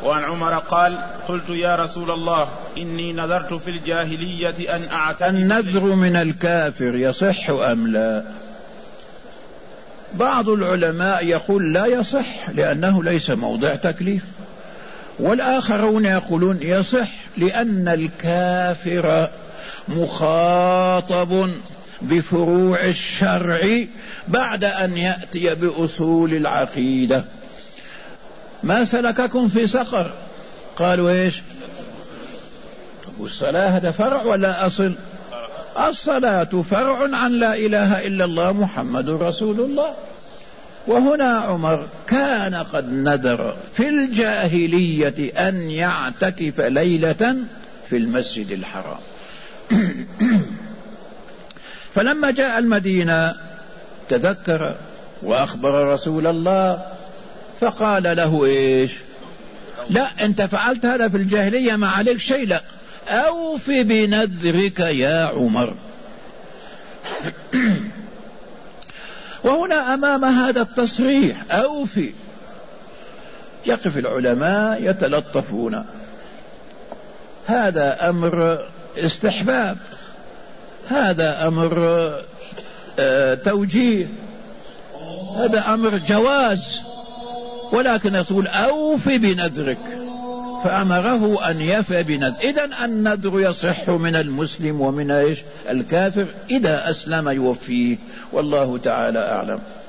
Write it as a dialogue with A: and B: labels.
A: وعن عمر قال قلت يا رسول الله إني نذرت في الجاهلية أن أعتدي.
B: النذر من الكافر يصح أم لا؟ بعض العلماء يقول لا يصح لأنه ليس موضع تكليف، والآخرون يقولون يصح لأن الكافر مخاطب بفروع الشرع بعد أن يأتي بأصول العقيدة. ما سلككم في سقر؟ قالوا إيش؟ والصلاة هذا فرع ولا أصل؟ الصلاة فرع عن لا إله إلا الله محمد رسول الله. وهنا عمر كان قد نذر في الجاهلية أن يعتكف ليلة في المسجد الحرام. فلما جاء المدينة تذكر وأخبر رسول الله فقال له إيش؟ لا، أنت فعلت هذا في الجاهلية ما عليك شيء، لا، أوف بنذرك يا عمر. وهنا أمام هذا التصريح أوفي يقف العلماء يتلطفون، هذا أمر استحباب، هذا أمر توجيه، هذا أمر جواز، ولكن يقول أوفي بنذرك، فأمره أن يفي بنذر. إذن النذر يصح من المسلم ومن الكافر إذا أسلم يوفيه، والله تعالى أعلم.